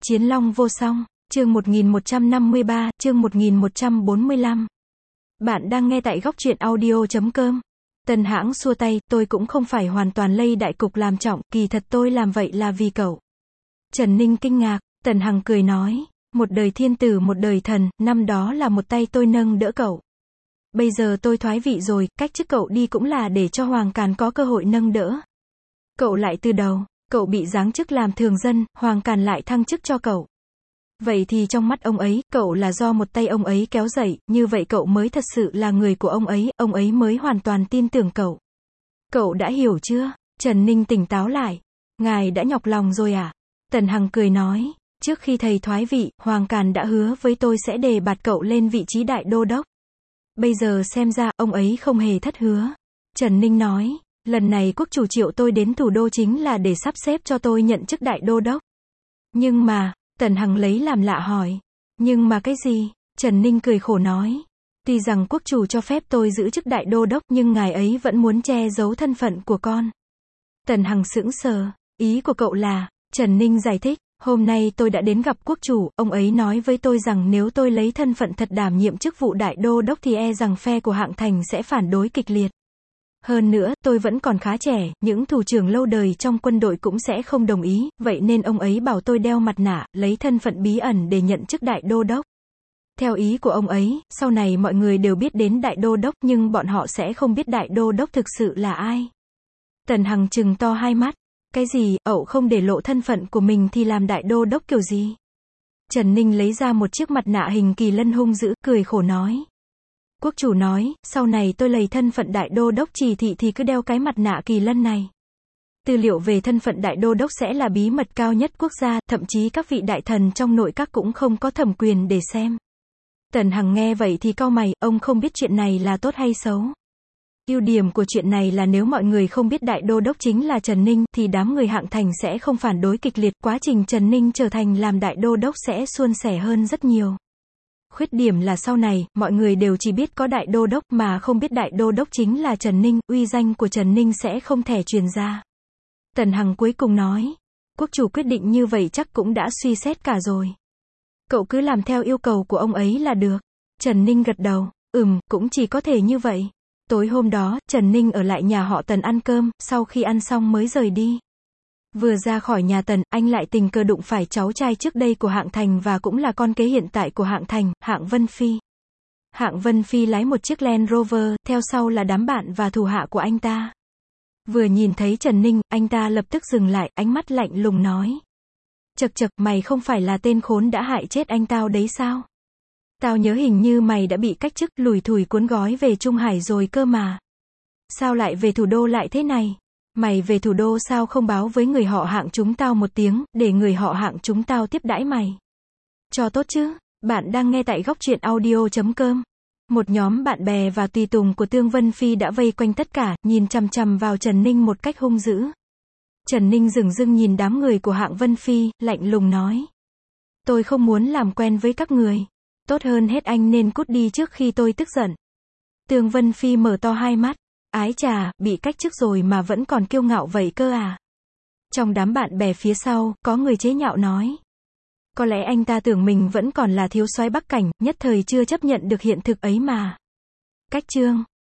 Chiến Long vô song, chương 1153, chương 1145. Bạn đang nghe tại góc truyện audio.com. Tần Hãng xua tay, tôi cũng không phải hoàn toàn lây đại cục làm trọng, kỳ thật tôi làm vậy là vì cậu. Trần Ninh kinh ngạc, Tần Hằng cười nói, một đời thiên tử một đời thần, năm đó là một tay tôi nâng đỡ cậu. Bây giờ tôi thoái vị rồi, cách chức cậu đi cũng là để cho Hoàng Càn có cơ hội nâng đỡ. Cậu lại từ đầu, cậu bị giáng chức làm thường dân, Hoàng Càn lại thăng chức cho cậu. Vậy thì trong mắt ông ấy, cậu là do một tay ông ấy kéo dậy, như vậy cậu mới thật sự là người của ông ấy mới hoàn toàn tin tưởng cậu. Cậu đã hiểu chưa? Trần Ninh tỉnh táo lại. Ngài đã nhọc lòng rồi à? Tần Hằng cười nói, trước khi thầy thoái vị, Hoàng Càn đã hứa với tôi sẽ đề bạt cậu lên vị trí đại đô đốc. Bây giờ xem ra, ông ấy không hề thất hứa. Trần Ninh nói, lần này quốc chủ triệu tôi đến thủ đô chính là để sắp xếp cho tôi nhận chức đại đô đốc. Nhưng mà, Tần Hằng lấy làm lạ hỏi, nhưng mà cái gì? Trần Ninh cười khổ nói, tuy rằng quốc chủ cho phép tôi giữ chức đại đô đốc nhưng ngài ấy vẫn muốn che giấu thân phận của con. Tần Hằng sững sờ, ý của cậu là, Trần Ninh giải thích, hôm nay tôi đã đến gặp quốc chủ, ông ấy nói với tôi rằng nếu tôi lấy thân phận thật đảm nhiệm chức vụ đại đô đốc thì e rằng phe của Hạng Thành sẽ phản đối kịch liệt. Hơn nữa, tôi vẫn còn khá trẻ, những thủ trưởng lâu đời trong quân đội cũng sẽ không đồng ý, vậy nên ông ấy bảo tôi đeo mặt nạ, lấy thân phận bí ẩn để nhận chức đại đô đốc. Theo ý của ông ấy, sau này mọi người đều biết đến đại đô đốc nhưng bọn họ sẽ không biết đại đô đốc thực sự là ai. Tần Hằng trừng to hai mắt, cái gì, ậu không để lộ thân phận của mình thì làm đại đô đốc kiểu gì? Trần Ninh lấy ra một chiếc mặt nạ hình kỳ lân hung dữ, cười khổ nói. Quốc chủ nói, sau này tôi lấy thân phận đại đô đốc chỉ thị thì cứ đeo cái mặt nạ kỳ lân này. Tư liệu về thân phận đại đô đốc sẽ là bí mật cao nhất quốc gia, thậm chí các vị đại thần trong nội các cũng không có thẩm quyền để xem. Tần Hằng nghe vậy thì cau mày, ông không biết chuyện này là tốt hay xấu. Ưu điểm của chuyện này là nếu mọi người không biết đại đô đốc chính là Trần Ninh, thì đám người Hạng Thành sẽ không phản đối kịch liệt, quá trình Trần Ninh trở thành làm đại đô đốc sẽ suôn sẻ hơn rất nhiều. Khuyết điểm là sau này, mọi người đều chỉ biết có đại đô đốc mà không biết đại đô đốc chính là Trần Ninh, uy danh của Trần Ninh sẽ không thể truyền ra. Tần Hằng cuối cùng nói, quốc chủ quyết định như vậy chắc cũng đã suy xét cả rồi. Cậu cứ làm theo yêu cầu của ông ấy là được. Trần Ninh gật đầu, cũng chỉ có thể như vậy. Tối hôm đó, Trần Ninh ở lại nhà họ Tần ăn cơm, sau khi ăn xong mới rời đi. Vừa ra khỏi nhà Tần, anh lại tình cờ đụng phải cháu trai trước đây của Hạng Thành và cũng là con kế hiện tại của Hạng Thành, Hạng Vân Phi. Hạng Vân Phi lái một chiếc Land Rover, theo sau là đám bạn và thủ hạ của anh ta. Vừa nhìn thấy Trần Ninh, anh ta lập tức dừng lại, ánh mắt lạnh lùng nói. Chậc chậc, mày không phải là tên khốn đã hại chết anh tao đấy sao? Tao nhớ hình như mày đã bị cách chức, lủi thủi cuốn gói về Trung Hải rồi cơ mà. Sao lại về thủ đô lại thế này? Mày về thủ đô sao không báo với người họ Hạng chúng tao một tiếng, để người họ Hạng chúng tao tiếp đãi mày? Cho tốt chứ? Bạn đang nghe tại góc truyện audio.com. Một nhóm bạn bè và tùy tùng của Tương Vân Phi đã vây quanh tất cả, nhìn chằm chằm vào Trần Ninh một cách hung dữ. Trần Ninh dửng dưng nhìn đám người của Hạng Vân Phi, lạnh lùng nói. Tôi không muốn làm quen với các người. Tốt hơn hết anh nên cút đi trước khi tôi tức giận. Tương Vân Phi mở to hai mắt. Ái chà, bị cách chức rồi mà vẫn còn kiêu ngạo vậy cơ à? Trong đám bạn bè phía sau, có người chế nhạo nói. Có lẽ anh ta tưởng mình vẫn còn là thiếu soái Bắc Cảnh, nhất thời chưa chấp nhận được hiện thực ấy mà. Cách chương.